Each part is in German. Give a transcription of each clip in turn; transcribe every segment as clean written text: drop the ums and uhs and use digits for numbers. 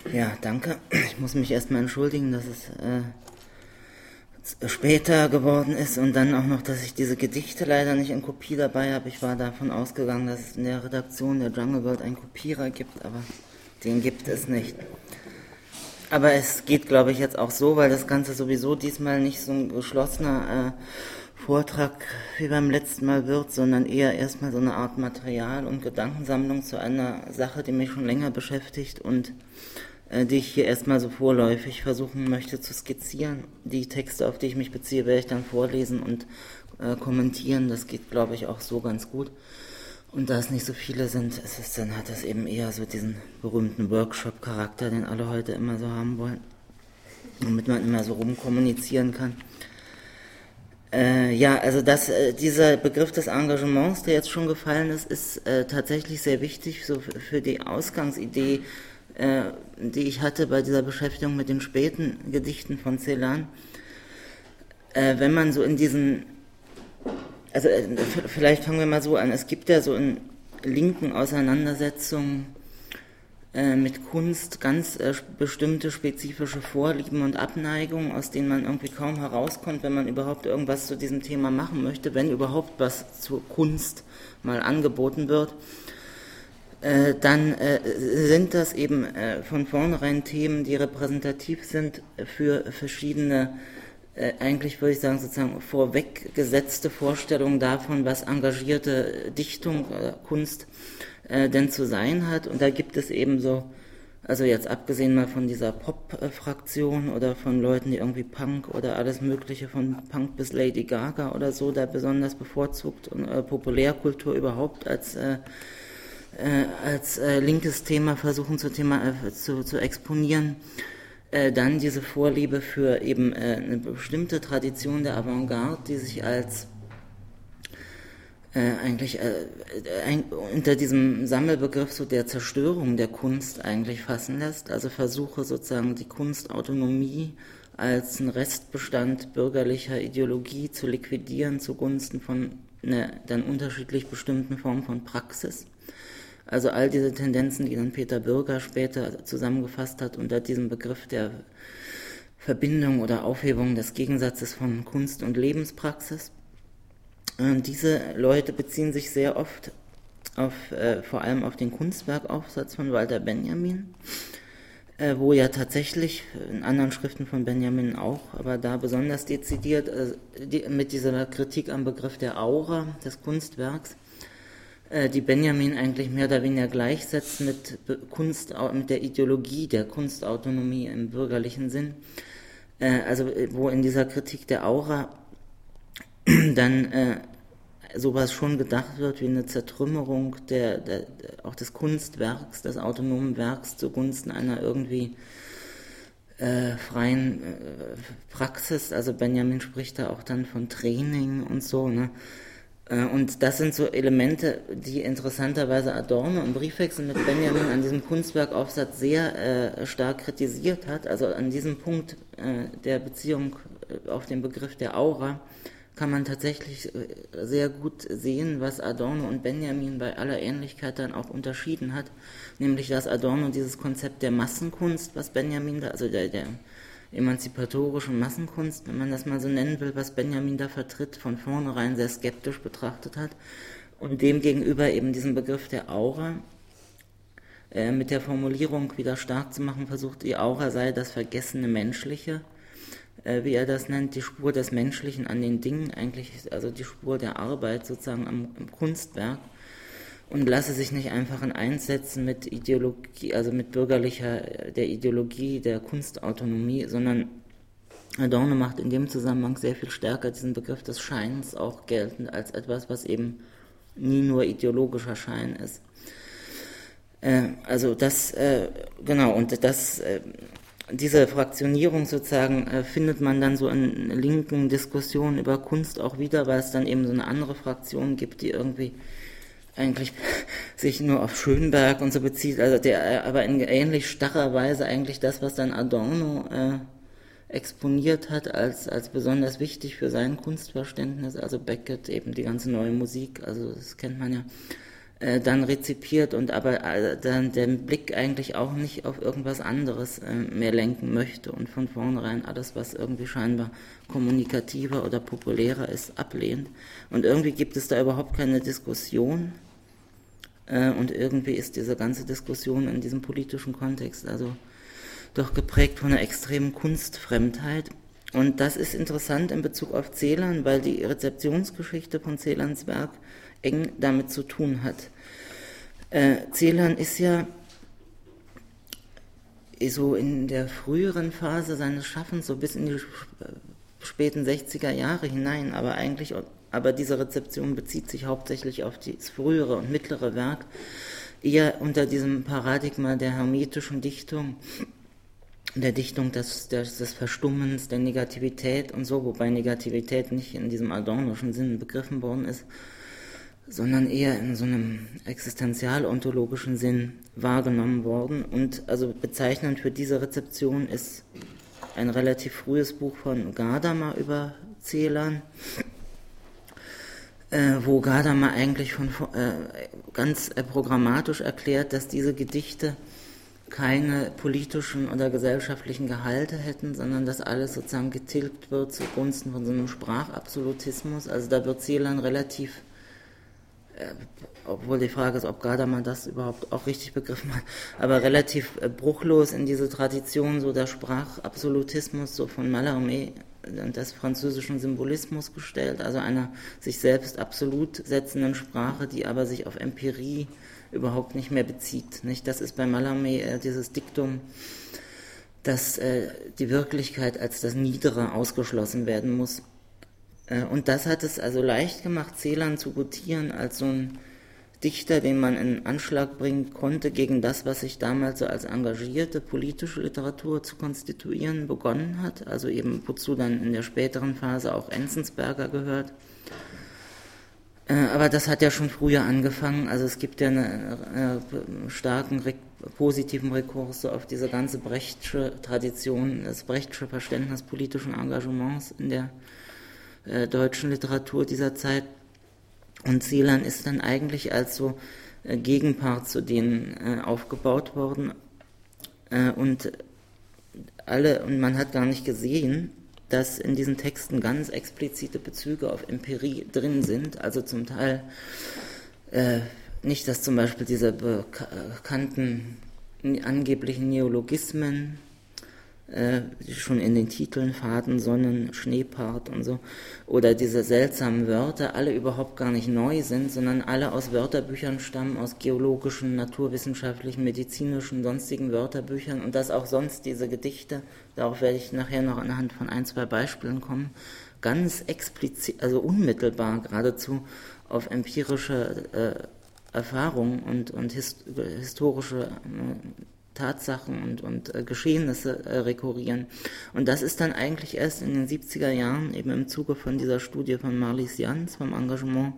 Ja, danke. Ich muss mich erstmal entschuldigen, dass es später geworden ist und dann auch noch, dass ich diese Gedichte leider nicht in Kopie dabei habe. Ich war davon ausgegangen, dass es in der Redaktion der Jungle World einen Kopierer gibt, aber den gibt es nicht. Aber es geht, glaube ich, jetzt auch so, weil das Ganze sowieso diesmal nicht so ein geschlossener Vortrag wie beim letzten Mal wird, sondern eher erstmal so eine Art Material- und Gedankensammlung zu einer Sache, die mich schon länger beschäftigt und die ich hier erstmal so vorläufig versuchen möchte zu skizzieren. Die Texte, auf die ich mich beziehe, werde ich dann vorlesen und kommentieren. Das geht, glaube ich, auch so ganz gut. Und da es nicht so viele sind, dann hat das eben eher so diesen berühmten Workshop-Charakter, den alle heute immer so haben wollen, damit man immer so rumkommunizieren kann. Ja, also dieser Begriff des Engagements, der jetzt schon gefallen ist tatsächlich sehr wichtig so für die Ausgangsidee, die ich hatte bei dieser Beschäftigung mit den späten Gedichten von Celan. Wenn man so in diesen, also vielleicht fangen wir mal so an, es gibt ja so in linken Auseinandersetzungen mit Kunst ganz bestimmte spezifische Vorlieben und Abneigungen, aus denen man irgendwie kaum herauskommt, wenn man überhaupt irgendwas zu diesem Thema machen möchte, wenn überhaupt was zur Kunst mal angeboten wird. Dann sind das eben von vornherein Themen, die repräsentativ sind für verschiedene, eigentlich würde ich sagen, sozusagen vorweggesetzte Vorstellungen davon, was engagierte Dichtung oder Kunst denn zu sein hat. Und da gibt es eben so, also jetzt abgesehen mal von dieser Pop-Fraktion oder von Leuten, die irgendwie Punk oder alles Mögliche von Punk bis Lady Gaga oder so da besonders bevorzugt und Populärkultur überhaupt als linkes Thema versuchen zu exponieren, dann diese Vorliebe für eben eine bestimmte Tradition der Avantgarde, die sich als unter diesem Sammelbegriff so der Zerstörung der Kunst eigentlich fassen lässt, also Versuche sozusagen die Kunstautonomie als einen Restbestand bürgerlicher Ideologie zu liquidieren zugunsten von einer dann unterschiedlich bestimmten Form von Praxis. Also all diese Tendenzen, die dann Peter Bürger später zusammengefasst hat unter diesem Begriff der Verbindung oder Aufhebung des Gegensatzes von Kunst und Lebenspraxis. Diese Leute beziehen sich sehr oft vor allem auf den Kunstwerkaufsatz von Walter Benjamin, wo ja tatsächlich, in anderen Schriften von Benjamin auch, aber da besonders dezidiert mit dieser Kritik am Begriff der Aura des Kunstwerks, die Benjamin eigentlich mehr oder weniger gleichsetzt mit der Ideologie der Kunstautonomie im bürgerlichen Sinn. Also wo in dieser Kritik der Aura dann sowas schon gedacht wird wie eine Zertrümmerung auch des Kunstwerks, des autonomen Werks zugunsten einer irgendwie freien Praxis. Also Benjamin spricht da auch dann von Training und so, ne? Und das sind so Elemente, die interessanterweise Adorno im Briefwechsel mit Benjamin an diesem Kunstwerkaufsatz sehr stark kritisiert hat. Also an diesem Punkt der Beziehung auf den Begriff der Aura kann man tatsächlich sehr gut sehen, was Adorno und Benjamin bei aller Ähnlichkeit dann auch unterschieden hat. Nämlich, dass Adorno dieses Konzept der Massenkunst, was Benjamin da, also der emanzipatorischen Massenkunst, wenn man das mal so nennen will, was Benjamin da vertritt, von vornherein sehr skeptisch betrachtet hat und dem gegenüber eben diesen Begriff der Aura mit der Formulierung wieder stark zu machen versucht, die Aura sei das vergessene Menschliche, wie er das nennt, die Spur des Menschlichen an den Dingen, eigentlich also die Spur der Arbeit sozusagen am Kunstwerk, und lasse sich nicht einfach in eins setzen mit Ideologie, also mit der Ideologie der Kunstautonomie, sondern Adorno macht in dem Zusammenhang sehr viel stärker diesen Begriff des Scheins auch geltend als etwas, was eben nie nur ideologischer Schein ist. Also das, genau, und diese Fraktionierung sozusagen findet man dann so in linken Diskussionen über Kunst auch wieder, weil es dann eben so eine andere Fraktion gibt, die irgendwie eigentlich sich nur auf Schönberg und so bezieht, also der aber in ähnlich starrer Weise eigentlich das, was dann Adorno exponiert hat als besonders wichtig für sein Kunstverständnis, also Beckett, eben die ganze neue Musik, also das kennt man ja, dann rezipiert und aber dann den Blick eigentlich auch nicht auf irgendwas anderes mehr lenken möchte und von vornherein alles, was irgendwie scheinbar kommunikativer oder populärer ist, ablehnt. Und irgendwie gibt es da überhaupt keine Diskussion und irgendwie ist diese ganze Diskussion in diesem politischen Kontext also doch geprägt von einer extremen Kunstfremdheit. Und das ist interessant in Bezug auf Celan, weil die Rezeptionsgeschichte von Celans Werk eng damit zu tun hat. Celan ist ja so in der früheren Phase seines Schaffens, so bis in die späten 60er Jahre hinein, aber diese Rezeption bezieht sich hauptsächlich auf das frühere und mittlere Werk, eher unter diesem Paradigma der hermetischen Dichtung, der Dichtung des Verstummens, der Negativität und so, wobei Negativität nicht in diesem adornischen Sinn begriffen worden ist, sondern eher in so einem existenzial-ontologischen Sinn wahrgenommen worden. Und also bezeichnend für diese Rezeption ist ein relativ frühes Buch von Gadamer über Celan, wo Gadamer eigentlich ganz programmatisch erklärt, dass diese Gedichte keine politischen oder gesellschaftlichen Gehalte hätten, sondern dass alles sozusagen getilgt wird zugunsten von so einem Sprachabsolutismus. Also da wird Celan relativ, obwohl die Frage ist, ob Gadamer das überhaupt auch richtig begriffen hat, aber relativ bruchlos in diese Tradition so der Sprachabsolutismus so von Mallarmé und des französischen Symbolismus gestellt, also einer sich selbst absolut setzenden Sprache, die aber sich auf Empirie überhaupt nicht mehr bezieht. Nicht? Das ist bei Mallarmé dieses Diktum, dass die Wirklichkeit als das Niedere ausgeschlossen werden muss. Und das hat es also leicht gemacht, Celan zu gutieren als so ein Dichter, den man in Anschlag bringen konnte gegen das, was sich damals so als engagierte politische Literatur zu konstituieren begonnen hat, also eben wozu dann in der späteren Phase auch Enzensberger gehört. Aber das hat ja schon früher angefangen, also es gibt ja einen starken positiven Rekurs auf diese ganze Brechtsche Tradition, das Brechtsche Verständnis politischen Engagements in der deutschen Literatur dieser Zeit. Und Celan ist dann eigentlich als so Gegenpart zu denen aufgebaut worden. Und man hat gar nicht gesehen, dass in diesen Texten ganz explizite Bezüge auf Empirie drin sind. Also zum Teil nicht, dass zum Beispiel diese bekannten angeblichen Neologismen, die schon in den Titeln Faden, Sonnen, Schneepart und so, oder diese seltsamen Wörter, alle überhaupt gar nicht neu sind, sondern alle aus Wörterbüchern stammen, aus geologischen, naturwissenschaftlichen, medizinischen, sonstigen Wörterbüchern, und dass auch sonst diese Gedichte, darauf werde ich nachher noch anhand von 1, 2 Beispielen kommen, ganz explizit, also unmittelbar geradezu auf empirische Erfahrungen und historische Tatsachen und Geschehnisse rekurrieren. Und das ist dann eigentlich erst in den 70er Jahren, eben im Zuge von dieser Studie von Marlies Jans, vom Engagement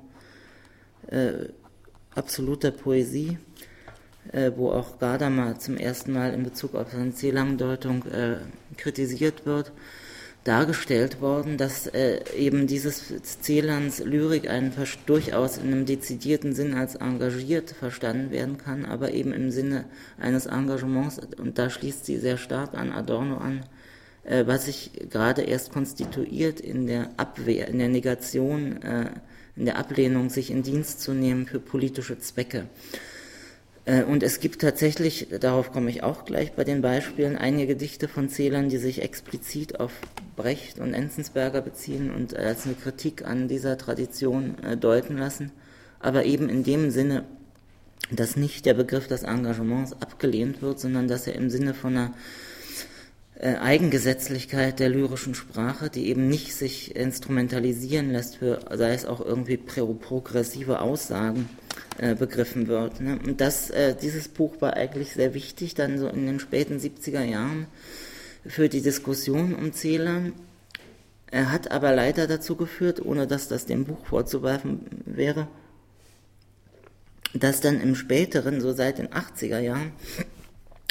absoluter Poesie, wo auch Gadamer zum ersten Mal in Bezug auf seine Celan-Deutung kritisiert wird, dargestellt worden, dass eben dieses Celans Lyrik durchaus in einem dezidierten Sinn als engagiert verstanden werden kann, aber eben im Sinne eines Engagements, und da schließt sie sehr stark an Adorno an, was sich gerade erst konstituiert in der Abwehr, in der Negation, in der Ablehnung, sich in Dienst zu nehmen für politische Zwecke. Und es gibt tatsächlich, darauf komme ich auch gleich bei den Beispielen, einige Gedichte von Celan, die sich explizit auf Brecht und Enzensberger beziehen und als eine Kritik an dieser Tradition deuten lassen, aber eben in dem Sinne, dass nicht der Begriff des Engagements abgelehnt wird, sondern dass er im Sinne von einer Eigengesetzlichkeit der lyrischen Sprache, die eben nicht sich instrumentalisieren lässt für, sei es auch irgendwie progressive Aussagen, begriffen wird. Ne? Und dieses Buch war eigentlich sehr wichtig, dann so in den späten 70er Jahren für die Diskussion um Celan. Er hat aber leider dazu geführt, ohne dass das dem Buch vorzuwerfen wäre, dass dann im späteren, so seit den 80er Jahren,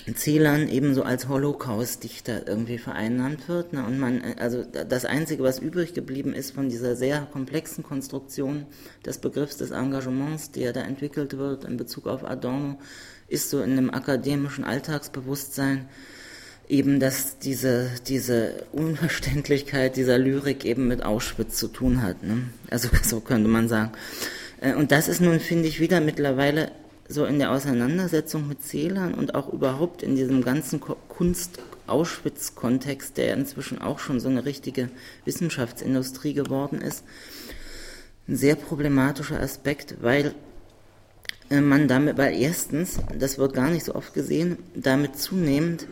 Celan ebenso als Holocaust-Dichter irgendwie vereinnahmt wird. Ne? Und also das Einzige, was übrig geblieben ist von dieser sehr komplexen Konstruktion des Begriffs des Engagements, der da entwickelt wird in Bezug auf Adorno, ist so in einem akademischen Alltagsbewusstsein eben, dass diese Unverständlichkeit dieser Lyrik eben mit Auschwitz zu tun hat. Ne? Also so könnte man sagen. Und das ist nun, finde ich, wieder mittlerweile so in der Auseinandersetzung mit Celan und auch überhaupt in diesem ganzen Kunst-Auschwitz-Kontext, der inzwischen auch schon so eine richtige Wissenschaftsindustrie geworden ist, ein sehr problematischer Aspekt, weil weil erstens, das wird gar nicht so oft gesehen, damit zunehmend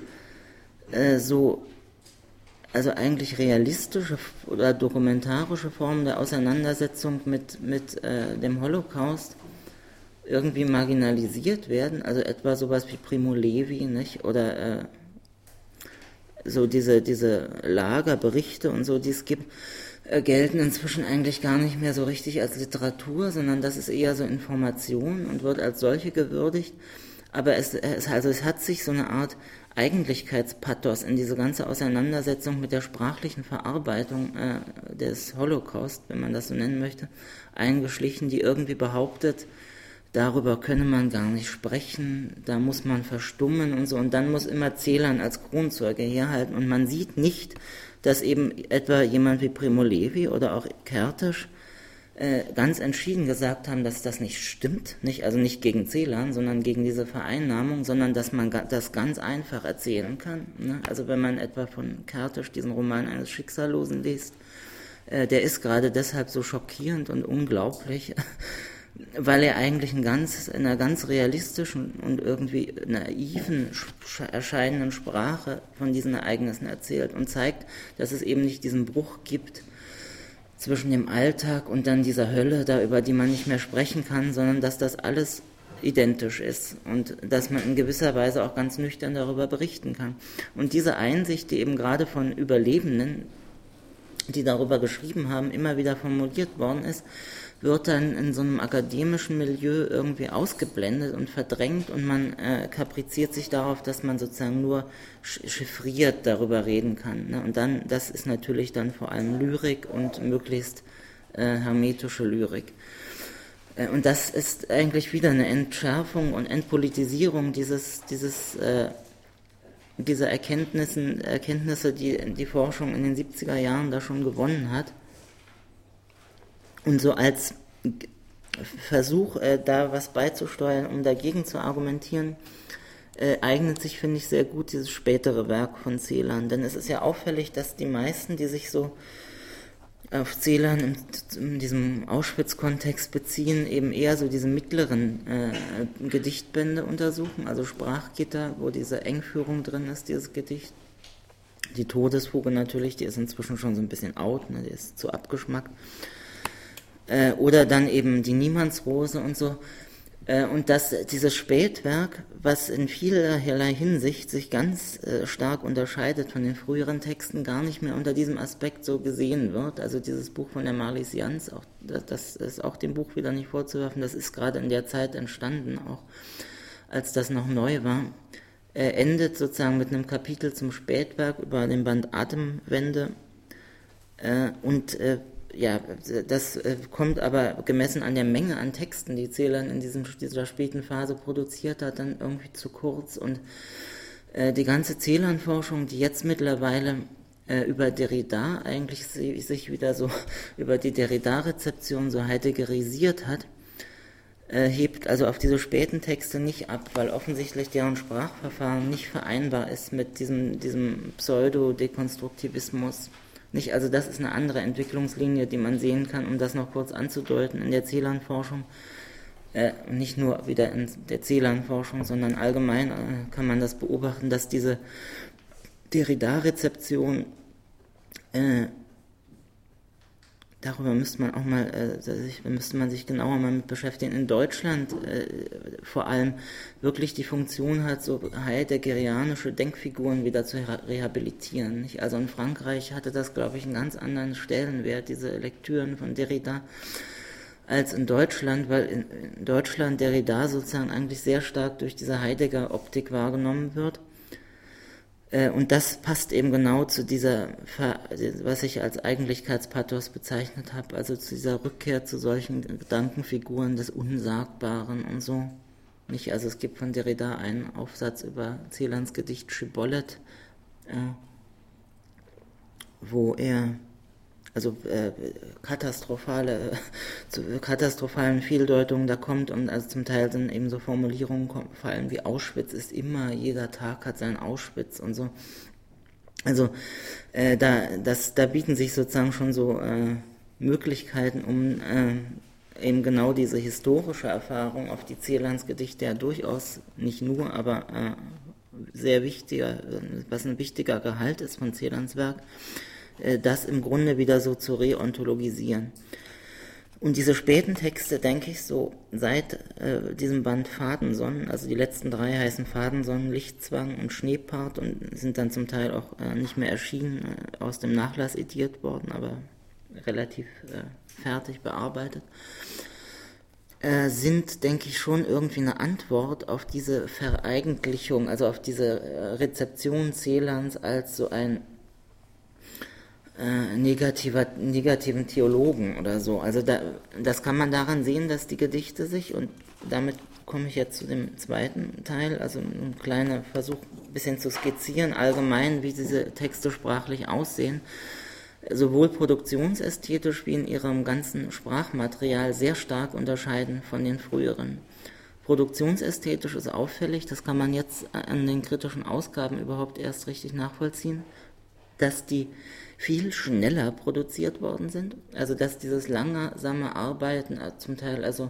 also eigentlich realistische oder dokumentarische Formen der Auseinandersetzung mit dem Holocaust irgendwie marginalisiert werden, also etwa sowas wie Primo Levi, nicht? Oder so diese Lagerberichte und so, die es gibt, gelten inzwischen eigentlich gar nicht mehr so richtig als Literatur, sondern das ist eher so Information und wird als solche gewürdigt. Aber es hat sich so eine Art Eigentlichkeitspathos in diese ganze Auseinandersetzung mit der sprachlichen Verarbeitung des Holocaust, wenn man das so nennen möchte, eingeschlichen, die irgendwie behauptet, darüber könne man gar nicht sprechen, da muss man verstummen und so. Und dann muss immer Celan als Kronzeuge herhalten. Und man sieht nicht, dass eben etwa jemand wie Primo Levi oder auch Kertész ganz entschieden gesagt haben, dass das nicht stimmt, also nicht gegen Celan, sondern gegen diese Vereinnahmung, sondern dass man das ganz einfach erzählen kann. Ne? Also wenn man etwa von Kertész diesen Roman eines Schicksallosen liest, der ist gerade deshalb so schockierend und unglaublich, weil er eigentlich in einer ganz realistischen und irgendwie naiven erscheinenden Sprache von diesen Ereignissen erzählt und zeigt, dass es eben nicht diesen Bruch gibt zwischen dem Alltag und dann dieser Hölle, über die man nicht mehr sprechen kann, sondern dass das alles identisch ist und dass man in gewisser Weise auch ganz nüchtern darüber berichten kann. Und diese Einsicht, die eben gerade von Überlebenden, die darüber geschrieben haben, immer wieder formuliert worden ist, wird dann in so einem akademischen Milieu irgendwie ausgeblendet und verdrängt und man kapriziert sich darauf, dass man sozusagen nur chiffriert darüber reden kann. Ne? Und dann, das ist natürlich dann vor allem Lyrik und möglichst hermetische Lyrik. Und das ist eigentlich wieder eine Entschärfung und Entpolitisierung dieser Erkenntnisse, die die Forschung in den 70er Jahren da schon gewonnen hat. Und so als Versuch, da was beizusteuern, um dagegen zu argumentieren, eignet sich, finde ich, sehr gut dieses spätere Werk von Celan. Denn es ist ja auffällig, dass die meisten, die sich so auf Celan in diesem Auschwitz-Kontext beziehen, eben eher so diese mittleren Gedichtbände untersuchen, also Sprachgitter, wo diese Engführung drin ist, dieses Gedicht. Die Todesfuge natürlich, die ist inzwischen schon so ein bisschen out, ne, die ist zu abgeschmackt. Oder dann eben die Niemandsrose und so. Und dieses Spätwerk, was in vielerlei Hinsicht sich ganz stark unterscheidet von den früheren Texten, gar nicht mehr unter diesem Aspekt so gesehen wird. Also dieses Buch von der Marlies Jans, das ist auch dem Buch wieder nicht vorzuwerfen, das ist gerade in der Zeit entstanden, auch als das noch neu war. Endet sozusagen mit einem Kapitel zum Spätwerk über den Band Atemwende ja, das kommt aber gemessen an der Menge an Texten, die Celan in dieser späten Phase produziert hat, dann irgendwie zu kurz. Und die ganze Celan-Forschung, die jetzt mittlerweile über Derrida eigentlich sich wieder so über die Derrida-Rezeption so heideggerisiert hat, hebt also auf diese späten Texte nicht ab, weil offensichtlich deren Sprachverfahren nicht vereinbar ist mit diesem Pseudo-Dekonstruktivismus. Nicht, also das ist eine andere Entwicklungslinie, die man sehen kann, um das noch kurz anzudeuten in der Celan-Forschung. Nicht nur wieder in der Celan-Forschung, sondern allgemein kann man das beobachten, dass diese Derrida-Rezeption, darüber müsste man sich genauer mal mit beschäftigen, in Deutschland vor allem wirklich die Funktion hat, so heideggerianische Denkfiguren wieder zu rehabilitieren. Nicht? Also in Frankreich hatte das, glaube ich, einen ganz anderen Stellenwert, diese Lektüren von Derrida. als in Deutschland, weil in Deutschland Derrida sozusagen eigentlich sehr stark durch diese Heidegger-Optik wahrgenommen wird. Und das passt eben genau zu dieser, was ich als Eigentlichkeitspathos bezeichnet habe, also zu dieser Rückkehr zu solchen Gedankenfiguren des Unsagbaren und so. Nicht, also es gibt von Derrida einen Aufsatz über Celans Gedicht Shibboleth, wo er also zu katastrophalen Fehldeutungen da kommt und also zum Teil dann eben so Formulierungen fallen wie Auschwitz ist immer, jeder Tag hat sein Auschwitz und so. Also da bieten sich sozusagen schon so Möglichkeiten, um eben genau diese historische Erfahrung, auf die Celans Gedichte ja durchaus nicht nur, aber sehr wichtiger, was ein wichtiger Gehalt ist von Celans Werk, das im Grunde wieder so zu reontologisieren. Und diese späten Texte, denke ich, so seit diesem Band Fadensonnen, also die letzten 3 heißen Fadensonnen, Lichtzwang und Schneepart und sind dann zum Teil auch nicht mehr erschienen, aus dem Nachlass ediert worden, aber relativ fertig bearbeitet, sind, denke ich, schon irgendwie eine Antwort auf diese Vereigentlichung, also auf diese Rezeption Celans als so ein negativen Theologen oder so. Also das kann man daran sehen, dass die Gedichte sich, und damit komme ich jetzt zu dem zweiten Teil, also ein kleiner Versuch, ein bisschen zu skizzieren, allgemein, wie diese Texte sprachlich aussehen, sowohl produktionsästhetisch wie in ihrem ganzen Sprachmaterial sehr stark unterscheiden von den früheren. Produktionsästhetisch ist auffällig, das kann man jetzt an den kritischen Ausgaben überhaupt erst richtig nachvollziehen, dass die viel schneller produziert worden sind, also dass dieses langsame Arbeiten, zum Teil also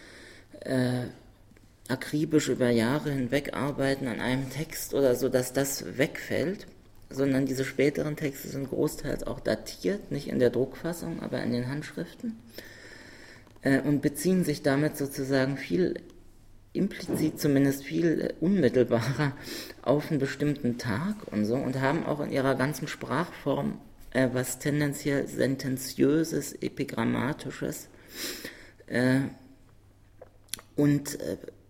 akribisch über Jahre hinweg arbeiten an einem Text oder so, dass das wegfällt, sondern diese späteren Texte sind großteils auch datiert, nicht in der Druckfassung, aber in den Handschriften, und beziehen sich damit sozusagen viel implizit, zumindest viel unmittelbarer auf einen bestimmten Tag und so, und haben auch in ihrer ganzen Sprachform was tendenziell Sentenziöses, Epigrammatisches und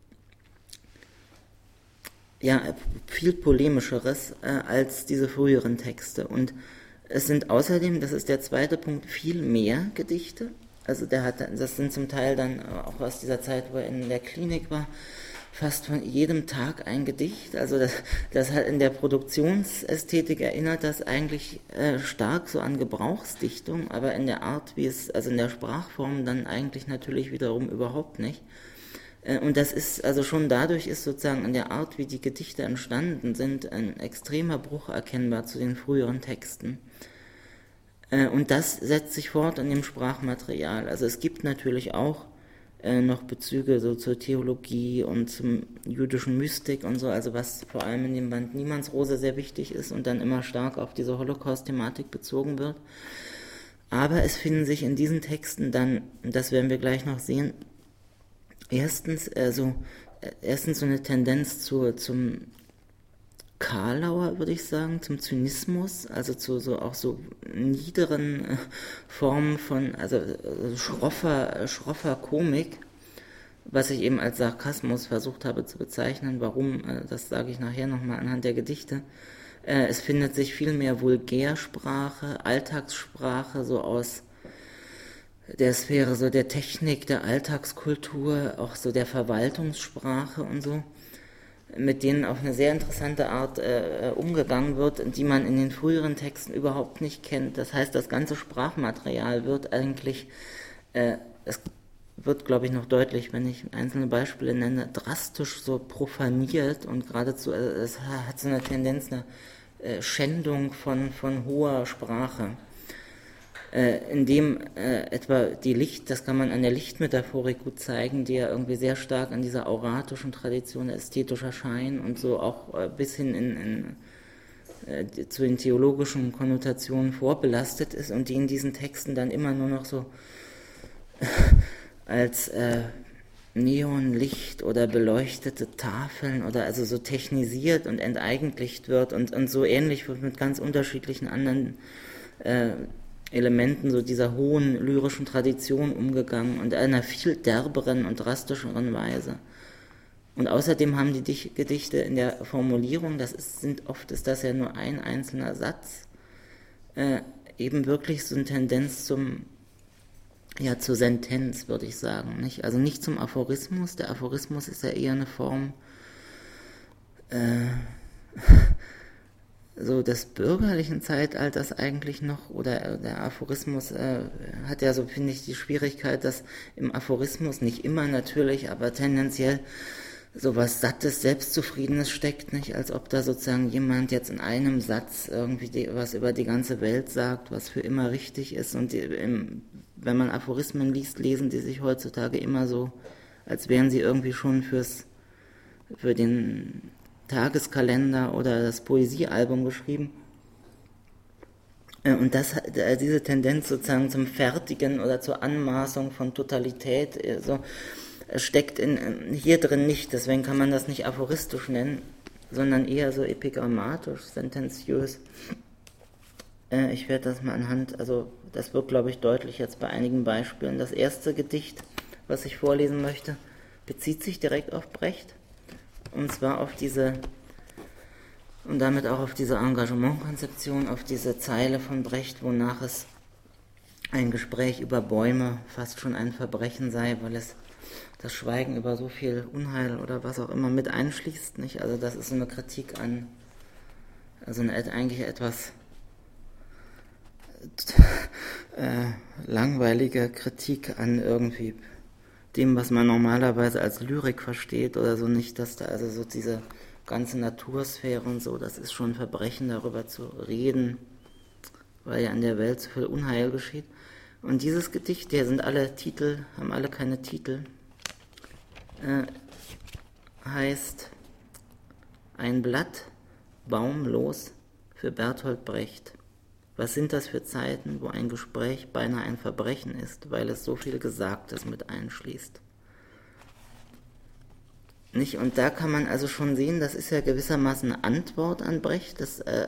viel Polemischeres als diese früheren Texte. Und es sind außerdem, das ist der zweite Punkt, viel mehr Gedichte. Also das sind zum Teil dann auch aus dieser Zeit, wo er in der Klinik war, fast von jedem Tag ein Gedicht. Also das hat in der Produktionsästhetik erinnert das eigentlich stark so an Gebrauchsdichtung, aber in der Art, wie es, also in der Sprachform dann eigentlich natürlich wiederum überhaupt nicht. Und das ist, also schon dadurch ist sozusagen in der Art, wie die Gedichte entstanden sind, ein extremer Bruch erkennbar zu den früheren Texten. Und das setzt sich fort in dem Sprachmaterial. Also es gibt natürlich auch noch Bezüge so zur Theologie und zum jüdischen Mystik und so, also was vor allem in dem Band Niemandsrose sehr wichtig ist und dann immer stark auf diese Holocaust-Thematik bezogen wird. Aber es finden sich in diesen Texten dann, das werden wir gleich noch sehen, erstens so eine Tendenz zum Karlauer, würde ich sagen, zum Zynismus, also zu auch so niederen Formen von, also schroffer Komik, was ich eben als Sarkasmus versucht habe zu bezeichnen. Warum, das sage ich nachher nochmal anhand der Gedichte. Es findet sich viel mehr Vulgärsprache, Alltagssprache, so aus der Sphäre so der Technik, der Alltagskultur, auch so der Verwaltungssprache und so, mit denen auf eine sehr interessante Art umgegangen wird, die man in den früheren Texten überhaupt nicht kennt. Das heißt, das ganze Sprachmaterial wird eigentlich, es wird, glaube ich, noch deutlich, wenn ich einzelne Beispiele nenne, drastisch so profaniert und geradezu, es hat so eine Tendenz, eine Schändung von hoher Sprache. Indem etwa das kann man an der Lichtmetaphorik gut zeigen, die ja irgendwie sehr stark an dieser auratischen Tradition ästhetischer Schein und so auch bis hin zu den theologischen Konnotationen vorbelastet ist und die in diesen Texten dann immer nur noch so als Neonlicht oder beleuchtete Tafeln oder also so technisiert und enteigentlicht wird und so ähnlich wird mit ganz unterschiedlichen anderen Elementen so dieser hohen lyrischen Tradition umgegangen und einer viel derberen und drastischeren Weise. Und außerdem haben die Gedichte in der Formulierung, oft ist das ja nur ein einzelner Satz, eben wirklich so eine Tendenz zur Sentenz, würde ich sagen. Nicht? Also nicht zum Aphorismus. Der Aphorismus ist ja eher eine Form so des bürgerlichen Zeitalters eigentlich noch, oder der Aphorismus hat ja so, finde ich, die Schwierigkeit, dass im Aphorismus nicht immer natürlich, aber tendenziell so was Sattes, Selbstzufriedenes steckt, nicht? Als ob da sozusagen jemand jetzt in einem Satz irgendwie was über die ganze Welt sagt, was für immer richtig ist. Und wenn man Aphorismen liest, lesen die sich heutzutage immer so, als wären sie irgendwie schon für den Tageskalender oder das Poesiealbum geschrieben. Und diese Tendenz sozusagen zum Fertigen oder zur Anmaßung von Totalität so steckt hier drin nicht. Deswegen kann man das nicht aphoristisch nennen, sondern eher so epigrammatisch, sentenziös. Ich werde das mal anhand, also das wird, glaube ich, deutlich jetzt bei einigen Beispielen. Das erste Gedicht, was ich vorlesen möchte, bezieht sich direkt auf Brecht. Und zwar auf und damit auch auf diese Engagementkonzeption, auf diese Zeile von Brecht, wonach es ein Gespräch über Bäume fast schon ein Verbrechen sei, weil es das Schweigen über so viel Unheil oder was auch immer mit einschließt, nicht? Also das ist so eine Kritik eigentlich etwas langweilige Kritik an irgendwie dem, was man normalerweise als Lyrik versteht oder so, nicht, dass da also so diese ganze Natursphäre und so, das ist schon ein Verbrechen, darüber zu reden, weil ja in der Welt so viel Unheil geschieht. Und dieses Gedicht, haben alle keine Titel, heißt Ein Blatt, baumlos für Bertolt Brecht. Was sind das für Zeiten, wo ein Gespräch beinahe ein Verbrechen ist, weil es so viel Gesagtes mit einschließt? Nicht? Und da kann man also schon sehen, das ist ja gewissermaßen eine Antwort an Brecht,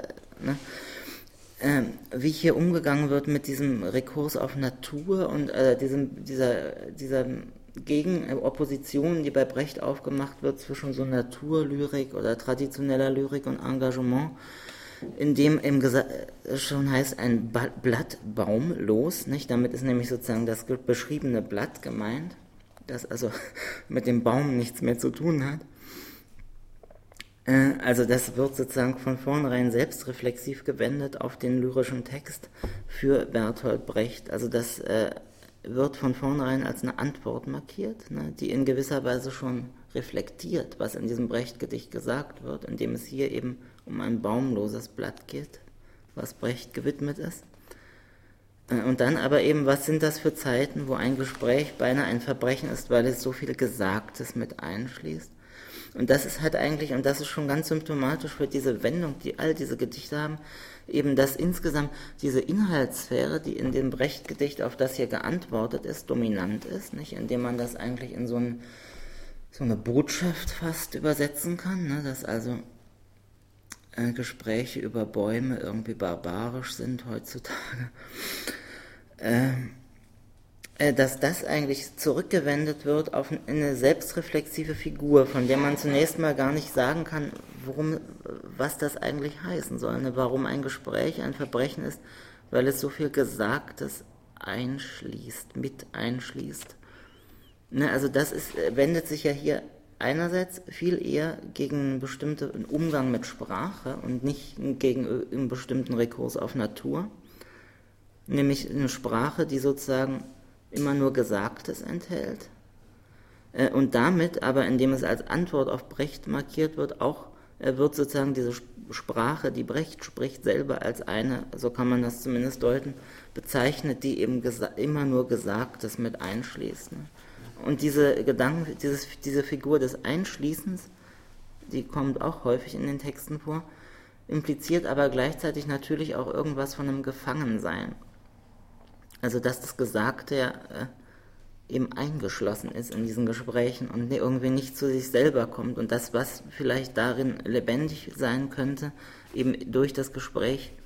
wie hier umgegangen wird mit diesem Rekurs auf Natur und dieser Gegenopposition, die bei Brecht aufgemacht wird zwischen so Naturlyrik oder traditioneller Lyrik und Engagement, in dem eben schon heißt, ein Blatt baumlos, nicht? Damit ist nämlich sozusagen das beschriebene Blatt gemeint, das also mit dem Baum nichts mehr zu tun hat. Also das wird sozusagen von vornherein selbstreflexiv gewendet auf den lyrischen Text für Bertolt Brecht. Also das wird von vornherein als eine Antwort markiert, ne, die in gewisser Weise schon reflektiert, was in diesem Brecht-Gedicht gesagt wird, indem es hier eben um ein baumloses Blatt geht, was Brecht gewidmet ist. Und dann aber eben, was sind das für Zeiten, wo ein Gespräch beinahe ein Verbrechen ist, weil es so viel Gesagtes mit einschließt. Und das ist halt eigentlich, und das ist schon ganz symptomatisch für diese Wendung, die all diese Gedichte haben, eben, dass insgesamt diese Inhaltssphäre, die in dem Brecht-Gedicht, auf das hier geantwortet ist, dominant ist, nicht? Indem man das eigentlich in so eine Botschaft fast übersetzen kann, ne? Dass also Gespräche über Bäume irgendwie barbarisch sind heutzutage. Dass das eigentlich zurückgewendet wird auf eine selbstreflexive Figur, von der man zunächst mal gar nicht sagen kann, was das eigentlich heißen soll, ne? Warum ein Gespräch ein Verbrechen ist, weil es so viel Gesagtes mit einschließt. Ne? Also das wendet sich ja hier einerseits viel eher gegen einen bestimmten Umgang mit Sprache und nicht gegen einen bestimmten Rekurs auf Natur, nämlich eine Sprache, die sozusagen immer nur Gesagtes enthält und damit, aber indem es als Antwort auf Brecht markiert wird, wird sozusagen diese Sprache, die Brecht spricht, selber als eine, so kann man das zumindest deuten, bezeichnet, die eben immer nur Gesagtes mit einschließt. Ne? Und diese Figur des Einschließens, die kommt auch häufig in den Texten vor, impliziert aber gleichzeitig natürlich auch irgendwas von einem Gefangensein. Also dass das Gesagte ja eben eingeschlossen ist in diesen Gesprächen und irgendwie nicht zu sich selber kommt. Und das, was vielleicht darin lebendig sein könnte, eben durch das Gespräch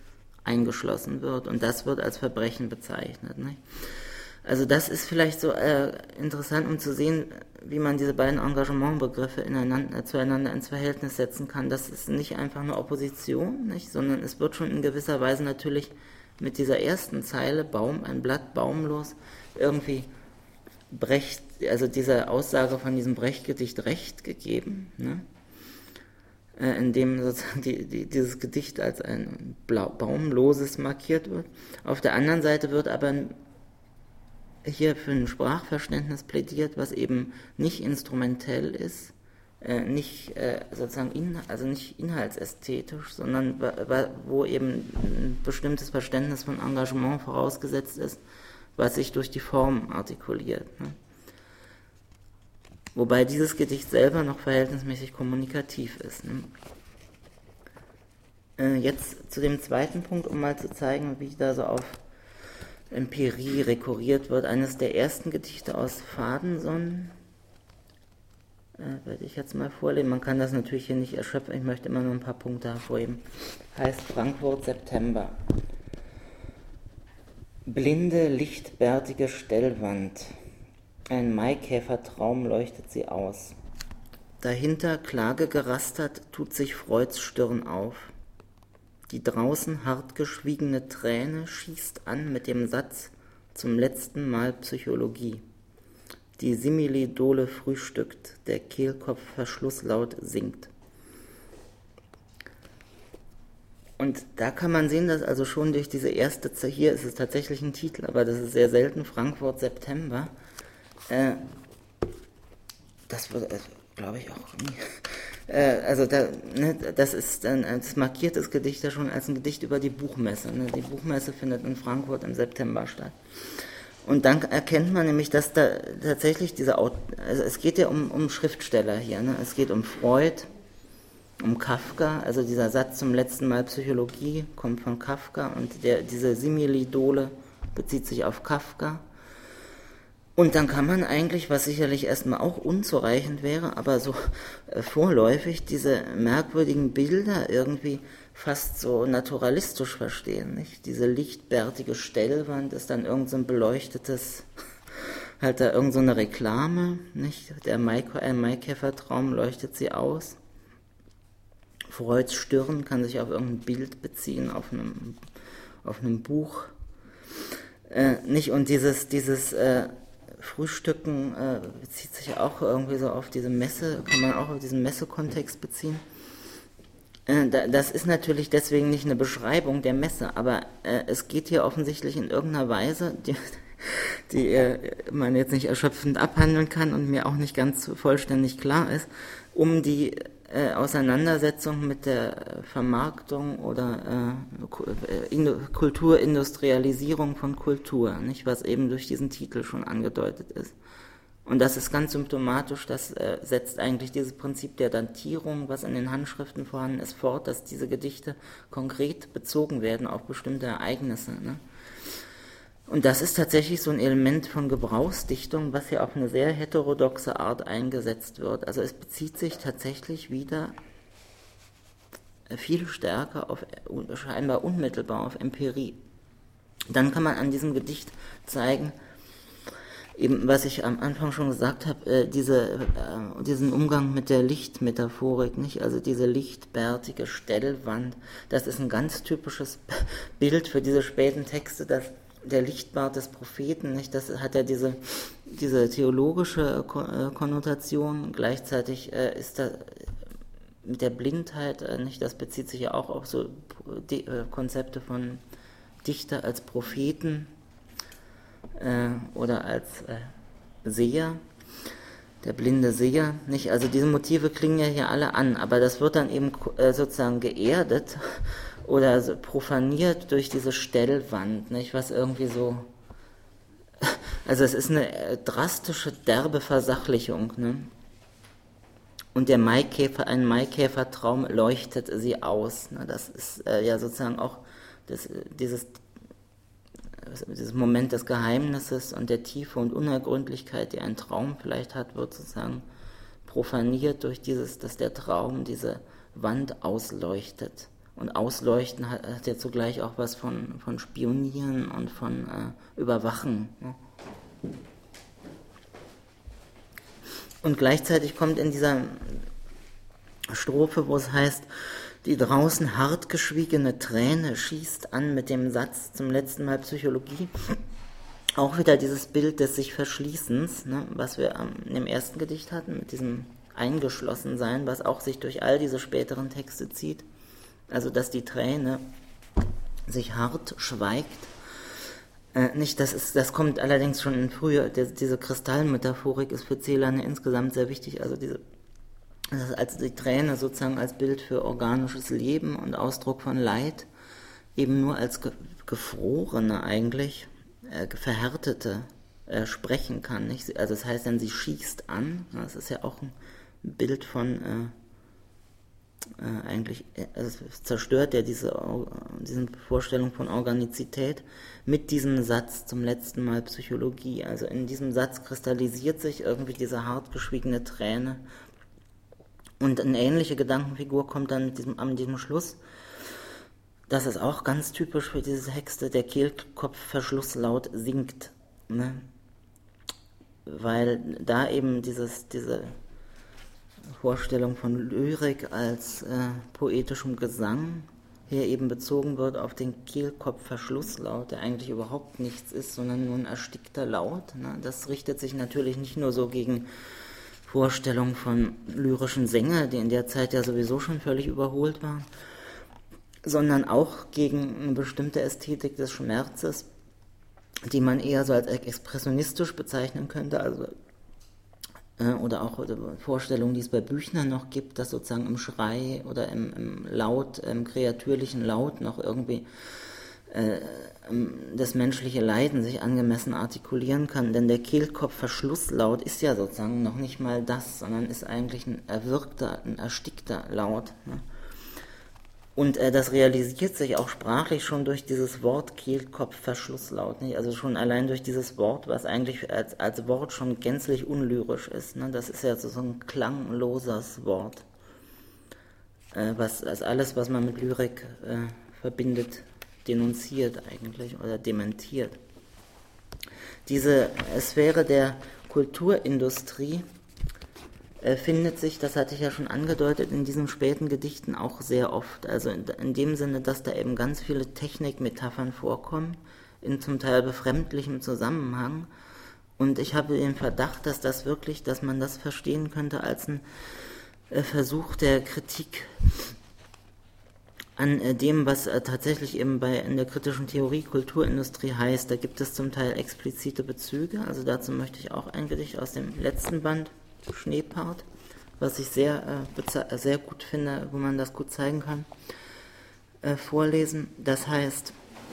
eingeschlossen wird und das wird als Verbrechen bezeichnet. Nicht? Also das ist vielleicht so interessant, um zu sehen, wie man diese beiden Engagementbegriffe zueinander ins Verhältnis setzen kann. Das ist nicht einfach eine Opposition, nicht? Sondern es wird schon in gewisser Weise natürlich mit dieser ersten Zeile, ein Blatt baumlos, irgendwie Brecht, also dieser Aussage von diesem Brecht-Gedicht Recht gegeben, ne? In dem sozusagen dieses Gedicht als ein baumloses markiert wird. Auf der anderen Seite wird aber hier für ein Sprachverständnis plädiert, was eben nicht instrumentell ist, nicht sozusagen nicht inhaltsästhetisch, sondern wo eben ein bestimmtes Verständnis von Engagement vorausgesetzt ist, was sich durch die Form artikuliert. Ne? Wobei dieses Gedicht selber noch verhältnismäßig kommunikativ ist. Ne? Jetzt zu dem zweiten Punkt, um mal zu zeigen, wie da so auf Empirie rekurriert wird. Eines der ersten Gedichte aus Fadenson, werde ich jetzt mal vorlesen. Man kann das natürlich hier nicht erschöpfen, ich möchte immer nur ein paar Punkte hervorheben. Heißt Frankfurt, September. Blinde, lichtbärtige Stellwand. Ein Maikäfertraum leuchtet sie aus. Dahinter, klagegerastert, tut sich Freuds Stirn auf. Die draußen hart geschwiegene Träne schießt an mit dem Satz zum letzten Mal Psychologie. Die Similidole frühstückt, der Kehlkopfverschlusslaut singt. Und da kann man sehen, dass also schon durch diese erste, hier ist es tatsächlich ein Titel, aber das ist sehr selten, Frankfurt, September, das wird, glaube ich, auch nie. Das markiert das Gedicht ja schon als ein Gedicht über die Buchmesse. Ne? Die Buchmesse findet in Frankfurt im September statt. Und dann erkennt man nämlich, dass da tatsächlich also es geht ja um Schriftsteller hier. Ne? Es geht um Freud, um Kafka. Also dieser Satz zum letzten Mal Psychologie kommt von Kafka und diese Similidole bezieht sich auf Kafka. Und dann kann man eigentlich, was sicherlich erstmal auch unzureichend wäre, aber so vorläufig diese merkwürdigen Bilder irgendwie fast so naturalistisch verstehen, nicht? Diese lichtbärtige Stellwand ist dann irgend so ein beleuchtetes, halt da irgend so eine Reklame, nicht? Ein Maikäfertraum leuchtet sie aus. Freuds Stirn kann sich auf irgendein Bild beziehen, auf einem Buch. Nicht? Und dieses Frühstücken bezieht sich auch irgendwie so auf diese Messe, kann man auch auf diesen Messekontext beziehen. Das ist natürlich deswegen nicht eine Beschreibung der Messe, aber es geht hier offensichtlich in irgendeiner Weise, die man jetzt nicht erschöpfend abhandeln kann und mir auch nicht ganz vollständig klar ist, um die Auseinandersetzung mit der Vermarktung oder Kulturindustrialisierung von Kultur, nicht, was eben durch diesen Titel schon angedeutet ist. Und das ist ganz symptomatisch, das setzt eigentlich dieses Prinzip der Datierung, was in den Handschriften vorhanden ist, fort, dass diese Gedichte konkret bezogen werden auf bestimmte Ereignisse. Ne? Und das ist tatsächlich so ein Element von Gebrauchsdichtung, was hier auf eine sehr heterodoxe Art eingesetzt wird. Also es bezieht sich tatsächlich wieder viel stärker auf, scheinbar unmittelbar auf Empirie. Dann kann man an diesem Gedicht zeigen, eben was ich am Anfang schon gesagt habe, diesen Umgang mit der Lichtmetaphorik, nicht? Also diese lichtbärtige Stellwand, das ist ein ganz typisches Bild für diese späten Texte, der Lichtbart des Propheten, nicht? Das hat ja diese theologische Konnotation, gleichzeitig ist da mit der Blindheit, nicht? Das bezieht sich ja auch auf so Konzepte von Dichter als Propheten oder als Seher, der blinde Seher, nicht? Also diese Motive klingen ja hier alle an, aber das wird dann eben sozusagen geerdet oder so profaniert durch diese Stellwand, nicht? Was irgendwie so, also es ist eine drastische, derbe Versachlichung, ne? Und ein Maikäfertraum leuchtet sie aus, ne? Das ist ja sozusagen auch dieses Moment des Geheimnisses und der Tiefe und Unergründlichkeit, die ein Traum vielleicht hat, wird sozusagen profaniert durch dass der Traum diese Wand ausleuchtet Und Ausleuchten hat ja zugleich auch was von Spionieren und von Überwachen. Ne? Und gleichzeitig kommt in dieser Strophe, wo es heißt, die draußen hart geschwiegene Träne schießt an mit dem Satz zum letzten Mal Psychologie, auch wieder dieses Bild des sich Verschließens, ne, was wir in dem ersten Gedicht hatten, mit diesem Eingeschlossensein, was auch sich durch all diese späteren Texte zieht. Also, dass die Träne sich hart schweigt. Nicht, das kommt allerdings schon in früher, diese Kristallmetaphorik ist für Celan insgesamt sehr wichtig, also als die Träne sozusagen als Bild für organisches Leben und Ausdruck von Leid, eben nur als gefrorene eigentlich, verhärtete sprechen kann. Nicht? Also das heißt dann, sie schießt an, das ist ja auch ein Bild von eigentlich, also es zerstört ja diese Vorstellung von Organizität mit diesem Satz zum letzten Mal Psychologie. Also in diesem Satz kristallisiert sich irgendwie diese hart geschwiegene Träne. Und eine ähnliche Gedankenfigur kommt dann an diesem Schluss. Das ist auch ganz typisch für diese Texte, der Kehlkopfverschlusslaut sinkt. Ne? Weil da eben diese Vorstellung von Lyrik als poetischem Gesang hier eben bezogen wird auf den Kehlkopfverschlusslaut, der eigentlich überhaupt nichts ist, sondern nur ein erstickter Laut. Ne? Das richtet sich natürlich nicht nur so gegen Vorstellungen von lyrischen Sängern, die in der Zeit ja sowieso schon völlig überholt waren, sondern auch gegen eine bestimmte Ästhetik des Schmerzes, die man eher so als expressionistisch bezeichnen könnte, also oder auch Vorstellungen, die es bei Büchner noch gibt, dass sozusagen im Schrei oder im Laut, im kreatürlichen Laut noch irgendwie das menschliche Leiden sich angemessen artikulieren kann, denn der Kehlkopfverschlusslaut ist ja sozusagen noch nicht mal das, sondern ist eigentlich ein erwürgter, ein erstickter Laut. Ne? Und das realisiert sich auch sprachlich schon durch dieses Wort Kehlkopfverschlusslaut, nicht? Also schon allein durch dieses Wort, was eigentlich als Wort schon gänzlich unlyrisch ist. Ne? Das ist ja so ein klangloses Wort, was als alles, was man mit Lyrik verbindet, denunziert eigentlich oder dementiert. Diese Sphäre der Kulturindustrie findet sich, das hatte ich ja schon angedeutet, in diesen späten Gedichten auch sehr oft. Also in dem Sinne, dass da eben ganz viele Technikmetaphern vorkommen, in zum Teil befremdlichem Zusammenhang. Und ich habe den Verdacht, dass man das verstehen könnte als ein Versuch der Kritik an dem, was tatsächlich eben in der kritischen Theorie Kulturindustrie heißt. Da gibt es zum Teil explizite Bezüge. Also dazu möchte ich auch ein Gedicht aus dem letzten Band, Schneepart, was ich sehr gut finde, wo man das gut zeigen kann, vorlesen. Das heißt,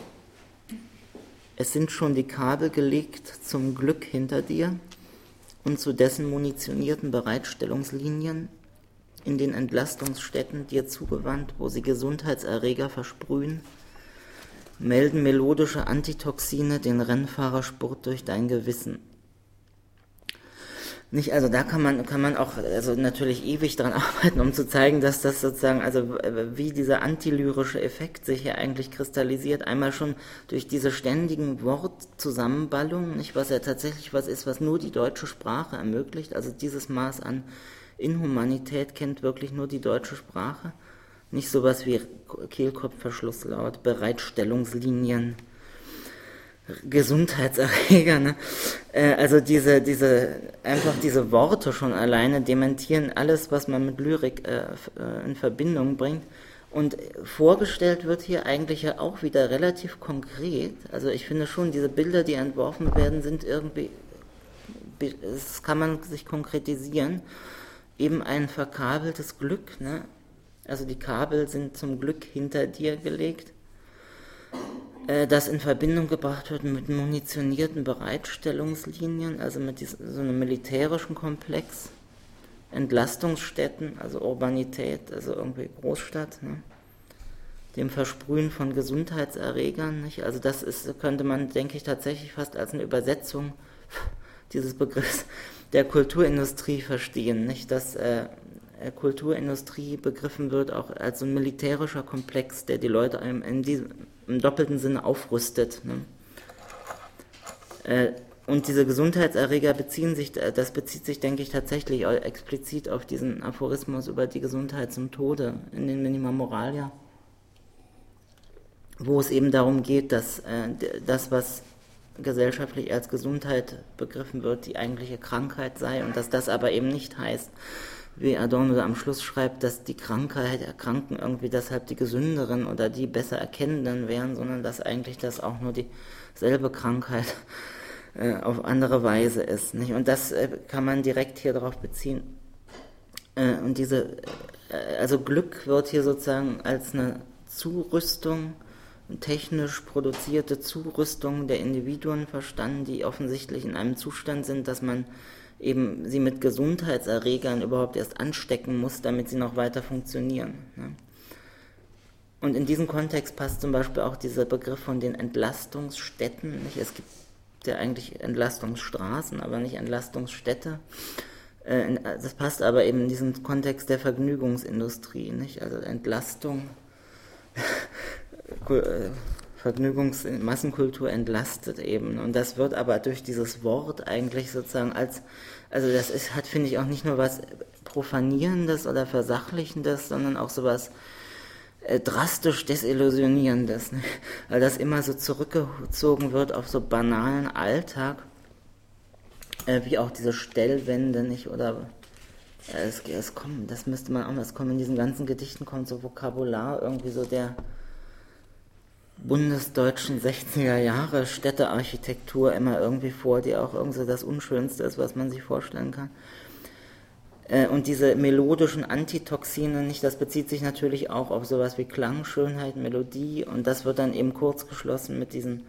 es sind schon die Kabel gelegt zum Glück hinter dir und zu dessen munitionierten Bereitstellungslinien in den Entlastungsstätten dir zugewandt, wo sie Gesundheitserreger versprühen, melden melodische Antitoxine den Rennfahrerspurt durch dein Gewissen. Nicht, also da kann man auch also natürlich ewig dran arbeiten, um zu zeigen, dass das sozusagen, also wie dieser antilyrische Effekt sich hier eigentlich kristallisiert, einmal schon durch diese ständigen Wortzusammenballungen, nicht, was ja tatsächlich was ist, was nur die deutsche Sprache ermöglicht, also dieses Maß an Inhumanität kennt wirklich nur die deutsche Sprache, nicht sowas wie Kehlkopfverschlusslaut, Bereitstellungslinien, Gesundheitserreger, ne? Also einfach diese Worte schon alleine dementieren alles, was man mit Lyrik in Verbindung bringt. Und vorgestellt wird hier eigentlich ja auch wieder relativ konkret. Also ich finde schon, diese Bilder, die entworfen werden, sind irgendwie, das kann man sich konkretisieren, eben ein verkabeltes Glück, ne? Also die Kabel sind zum Glück hinter dir gelegt, das in Verbindung gebracht wird mit munitionierten Bereitstellungslinien, also mit so einem militärischen Komplex, Entlastungsstätten, also Urbanität, also irgendwie Großstadt, ne? Dem Versprühen von Gesundheitserregern, nicht? Also das könnte man, denke ich, tatsächlich fast als eine Übersetzung dieses Begriffs der Kulturindustrie verstehen, nicht? Dass Kulturindustrie begriffen wird, auch als so ein militärischer Komplex, der die Leute im doppelten Sinne aufrüstet. Ne? Und diese Gesundheitserreger das bezieht sich, denke ich, tatsächlich explizit auf diesen Aphorismus über die Gesundheit zum Tode in den Minima Moralia, wo es eben darum geht, dass das, was gesellschaftlich als Gesundheit begriffen wird, die eigentliche Krankheit sei und dass das aber eben nicht heißt, wie Adorno da am Schluss schreibt, dass die Erkranken irgendwie deshalb die Gesünderen oder die besser Erkennenden wären, sondern dass eigentlich das auch nur dieselbe Krankheit auf andere Weise ist. Nicht? Und das kann man direkt hier darauf beziehen. Und also Glück wird hier sozusagen als eine Zurüstung, technisch produzierte Zurüstung der Individuen verstanden, die offensichtlich in einem Zustand sind, dass man eben sie mit Gesundheitserregern überhaupt erst anstecken muss, damit sie noch weiter funktionieren. Ne? Und in diesem Kontext passt zum Beispiel auch dieser Begriff von den Entlastungsstätten. Nicht? Es gibt ja eigentlich Entlastungsstraßen, aber nicht Entlastungsstädte. Das passt aber eben in diesen Kontext der Vergnügungsindustrie. Nicht? Also Entlastung, Massenkultur entlastet eben. Und das wird aber durch dieses Wort eigentlich sozusagen hat, finde ich, auch nicht nur was Profanierendes oder Versachlichendes, sondern auch sowas drastisch Desillusionierendes, ne? Weil das immer so zurückgezogen wird auf so banalen Alltag, wie auch diese Stellwände, nicht? Oder das müsste man auch mal, es kommt in diesen ganzen Gedichten, kommt so Vokabular irgendwie so der bundesdeutschen 60er Jahre Städtearchitektur immer irgendwie vor, die auch irgendwie so das Unschönste ist, was man sich vorstellen kann. Und diese melodischen Antitoxine, nicht, das bezieht sich natürlich auch auf sowas wie Klang, Schönheit, Melodie, und das wird dann eben kurz geschlossen mit diesen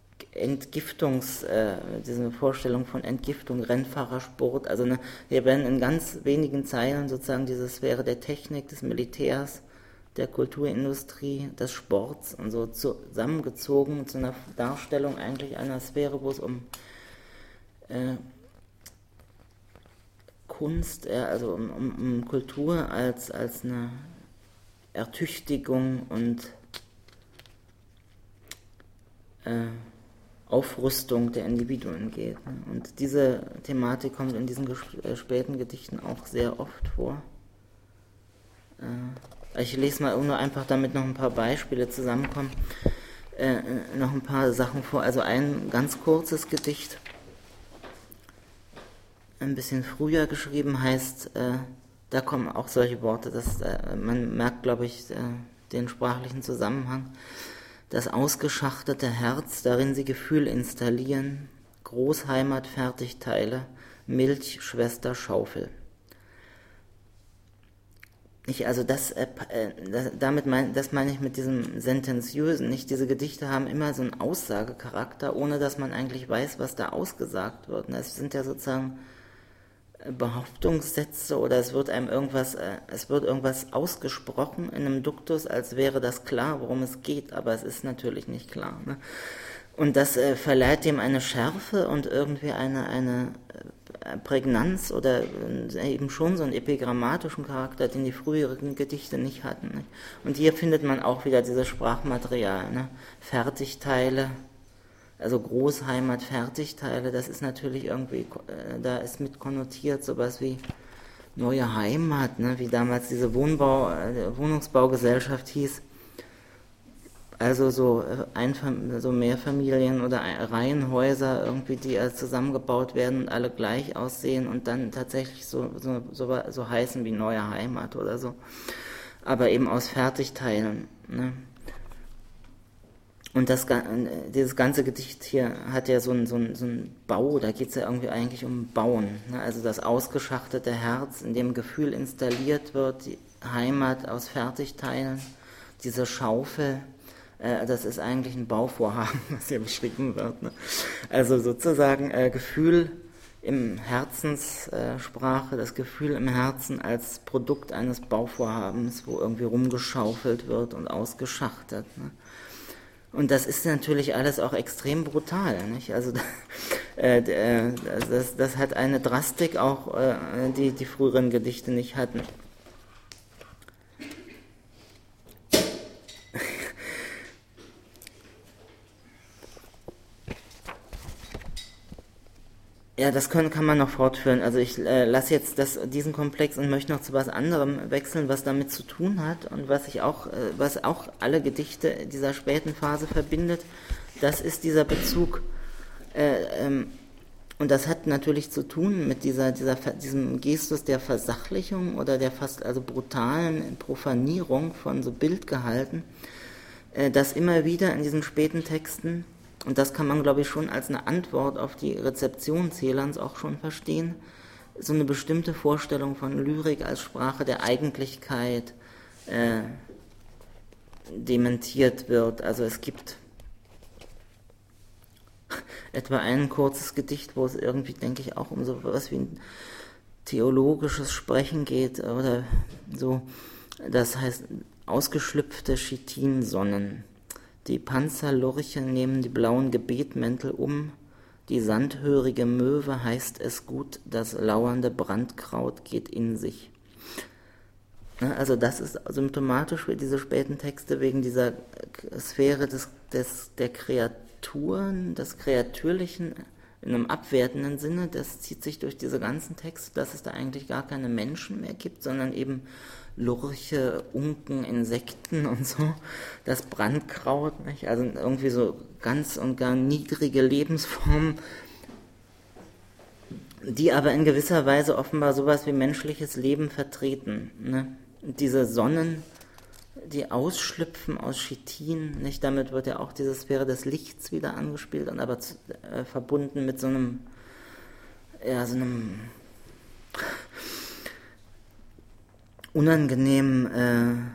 diese Vorstellung von Entgiftung, Rennfahrersport. Also wir werden in ganz wenigen Zeilen sozusagen diese Sphäre der Technik, des Militärs, der Kulturindustrie, des Sports und so zusammengezogen zu einer Darstellung eigentlich einer Sphäre, wo es um Kunst, also um Kultur als eine Ertüchtigung und Aufrüstung der Individuen geht. Und diese Thematik kommt in diesen späten Gedichten auch sehr oft vor. Ich lese mal nur einfach, damit noch ein paar Beispiele zusammenkommen, noch ein paar Sachen vor. Also ein ganz kurzes Gedicht, ein bisschen früher geschrieben, heißt, da kommen auch solche Worte, man merkt, glaube ich, den sprachlichen Zusammenhang. Das ausgeschachtete Herz, darin sie Gefühl installieren, Großheimat, Fertigteile, Milch, Schwester, Schaufel. Das meine ich mit diesem Sentenziösen, nicht? Diese Gedichte haben immer so einen Aussagecharakter, ohne dass man eigentlich weiß, was da ausgesagt wird. Es sind ja sozusagen Behauptungssätze oder es wird irgendwas ausgesprochen in einem Duktus, als wäre das klar, worum es geht, aber es ist natürlich nicht klar. Ne? Und das verleiht dem eine Schärfe und irgendwie eine Prägnanz oder eben schon so einen epigrammatischen Charakter, den die früheren Gedichte nicht hatten. Ne? Und hier findet man auch wieder dieses Sprachmaterial, ne? Fertigteile, also Großheimat, Fertigteile, das ist natürlich irgendwie, da ist mit konnotiert sowas wie neue Heimat, ne? Wie damals diese Wohnungsbaugesellschaft hieß. Also so Mehrfamilien oder Reihenhäuser irgendwie, die zusammengebaut werden und alle gleich aussehen und dann tatsächlich so heißen wie neue Heimat oder so. Aber eben aus Fertigteilen, ne? Und dieses ganze Gedicht hier hat ja so einen Bau, da geht es ja irgendwie eigentlich um Bauen. Ne? Also das ausgeschachtete Herz, in dem Gefühl installiert wird, die Heimat aus Fertigteilen, diese Schaufel, das ist eigentlich ein Bauvorhaben, was hier beschrieben wird. Ne? Also sozusagen Gefühl im Herzenssprache, das Gefühl im Herzen als Produkt eines Bauvorhabens, wo irgendwie rumgeschaufelt wird und ausgeschachtet. Ne? Und das ist natürlich alles auch extrem brutal, nicht? Also das hat eine Drastik auch, die früheren Gedichte nicht hatten. Ja, das kann man noch fortführen. Also ich lasse jetzt diesen Komplex und möchte noch zu was anderem wechseln, was damit zu tun hat und was auch alle Gedichte dieser späten Phase verbindet. Das ist dieser Bezug, und das hat natürlich zu tun mit diesem Gestus der Versachlichung oder der fast also brutalen Profanierung von so Bildgehalten, das immer wieder in diesen späten Texten, und das kann man, glaube ich, schon als eine Antwort auf die Rezeption Celans auch schon verstehen, so eine bestimmte Vorstellung von Lyrik als Sprache der Eigentlichkeit dementiert wird. Also es gibt etwa ein kurzes Gedicht, wo es irgendwie, denke ich, auch um so was wie ein theologisches Sprechen geht oder so. Das heißt, ausgeschlüpfte Chitinsonnen. Die Panzerlurche nehmen die blauen Gebetmäntel um, die sandhörige Möwe heißt es gut, das lauernde Brandkraut geht in sich. Also das ist symptomatisch für diese späten Texte wegen dieser Sphäre der Kreaturen, des Kreatürlichen in einem abwertenden Sinne. Das zieht sich durch diese ganzen Texte, dass es da eigentlich gar keine Menschen mehr gibt, sondern eben Lurche, Unken, Insekten und so, das Brandkraut, nicht? Also irgendwie so ganz und gar niedrige Lebensformen, die aber in gewisser Weise offenbar sowas wie menschliches Leben vertreten. Ne? Diese Sonnen, die ausschlüpfen aus Chitin, nicht? Damit wird ja auch diese Sphäre des Lichts wieder angespielt, und aber verbunden mit so einem unangenehmen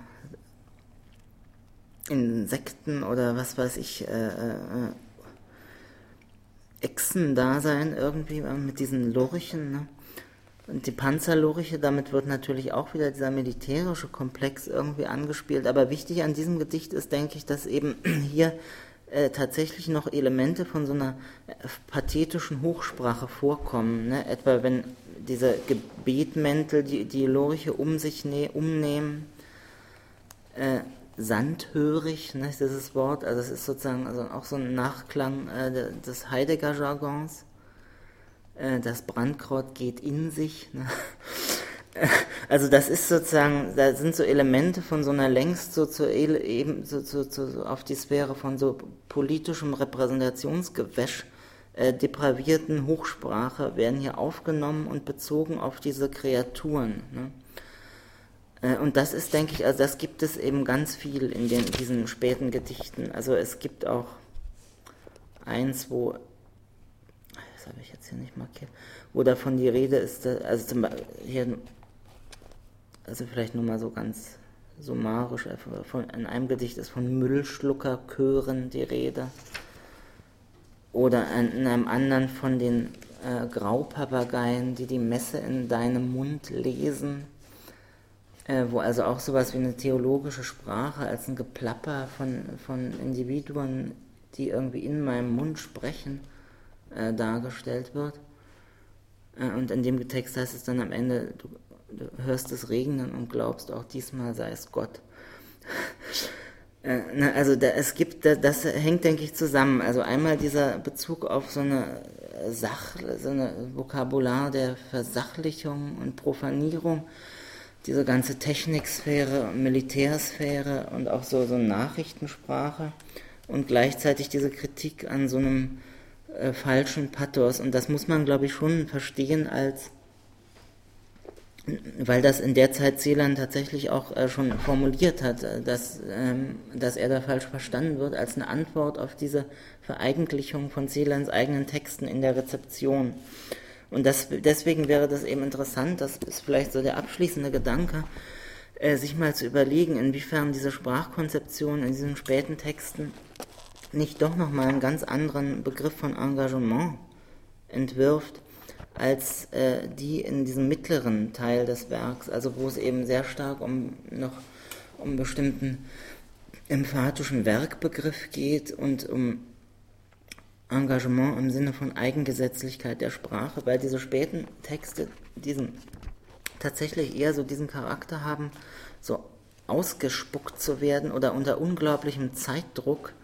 Insekten oder was weiß ich, Echsendasein irgendwie mit diesen Lurchen, ne? Und die Panzerlurche, damit wird natürlich auch wieder dieser militärische Komplex irgendwie angespielt. Aber wichtig an diesem Gedicht ist, denke ich, dass eben hier tatsächlich noch Elemente von so einer pathetischen Hochsprache vorkommen. Ne? Etwa wenn diese Gebetmäntel die Lurche umnehmen, sandhörig, ne, dieses Wort, also es ist sozusagen also auch so ein Nachklang des Heidegger-Jargons. Das Brandkraut geht in sich. Ne? Also das ist sozusagen, da sind so Elemente von so einer längst so auf die Sphäre von so politischem Repräsentationsgewäsch depravierten Hochsprache werden hier aufgenommen und bezogen auf diese Kreaturen. Ne? Und das ist, denke ich, also das gibt es eben ganz viel in diesen späten Gedichten. Also es gibt auch eins, wo, das habe ich jetzt hier nicht markiert, wo davon die Rede ist, also zum Beispiel hier, also vielleicht nur mal so ganz summarisch, in einem Gedicht ist von Müllschluckerchören die Rede, oder in einem anderen von den Graupapageien, die Messe in deinem Mund lesen, wo also auch sowas wie eine theologische Sprache als ein Geplapper von Individuen, die irgendwie in meinem Mund sprechen, dargestellt wird. Und in dem Text heißt es dann am Ende, du hörst es regnen und glaubst, auch diesmal sei es Gott. Also das hängt, denke ich, zusammen. Also einmal dieser Bezug auf so eine Vokabular der Versachlichung und Profanierung, diese ganze Techniksphäre, Militärsphäre und auch so Nachrichtensprache, und gleichzeitig diese Kritik an so einem falschen Pathos. Und das muss man, glaube ich, schon verstehen weil das in der Zeit Celan tatsächlich auch schon formuliert hat, dass er da falsch verstanden wird, als eine Antwort auf diese Vereigentlichung von Celans eigenen Texten in der Rezeption. Und deswegen wäre das eben interessant, das ist vielleicht so der abschließende Gedanke, sich mal zu überlegen, inwiefern diese Sprachkonzeption in diesen späten Texten nicht doch nochmal einen ganz anderen Begriff von Engagement entwirft, als die in diesem mittleren Teil des Werks, also wo es eben sehr stark um bestimmten emphatischen Werkbegriff geht und um Engagement im Sinne von Eigengesetzlichkeit der Sprache, weil diese späten Texte tatsächlich eher so diesen Charakter haben, so ausgespuckt zu werden oder unter unglaublichem Zeitdruck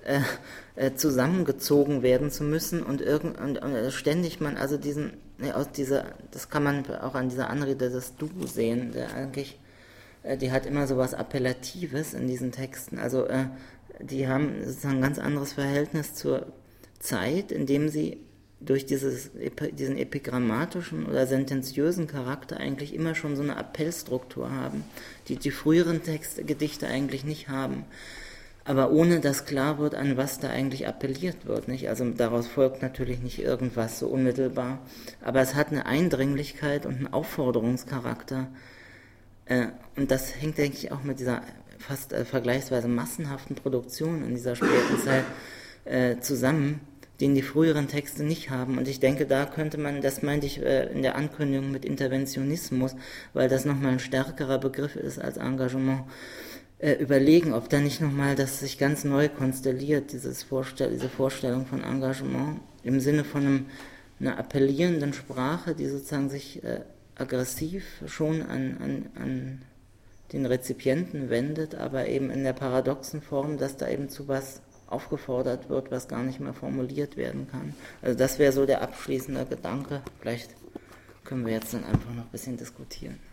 zusammengezogen werden zu müssen und ständig man also das kann man auch an dieser Anrede des Du sehen, der eigentlich, die hat immer so was Appellatives in diesen Texten, also die haben sozusagen ein ganz anderes Verhältnis zur Zeit, indem sie durch diesen epigrammatischen oder sentenziösen Charakter eigentlich immer schon so eine Appellstruktur haben, die früheren Gedichte eigentlich nicht haben. Aber ohne dass klar wird, an was da eigentlich appelliert wird. Nicht? Also daraus folgt natürlich nicht irgendwas so unmittelbar. Aber es hat eine Eindringlichkeit und einen Aufforderungscharakter. Und das hängt, denke ich, auch mit dieser fast vergleichsweise massenhaften Produktion in dieser späten Zeit zusammen, den die früheren Texte nicht haben. Und ich denke, da könnte man, das meinte ich in der Ankündigung mit Interventionismus, weil das nochmal ein stärkerer Begriff ist als Engagement, überlegen, ob da nicht nochmal das sich ganz neu konstelliert, diese Vorstellung von Engagement im Sinne von einer appellierenden Sprache, die sozusagen sich aggressiv schon an den Rezipienten wendet, aber eben in der paradoxen Form, dass da eben zu was aufgefordert wird, was gar nicht mehr formuliert werden kann. Also das wäre so der abschließende Gedanke. Vielleicht können wir jetzt dann einfach noch ein bisschen diskutieren.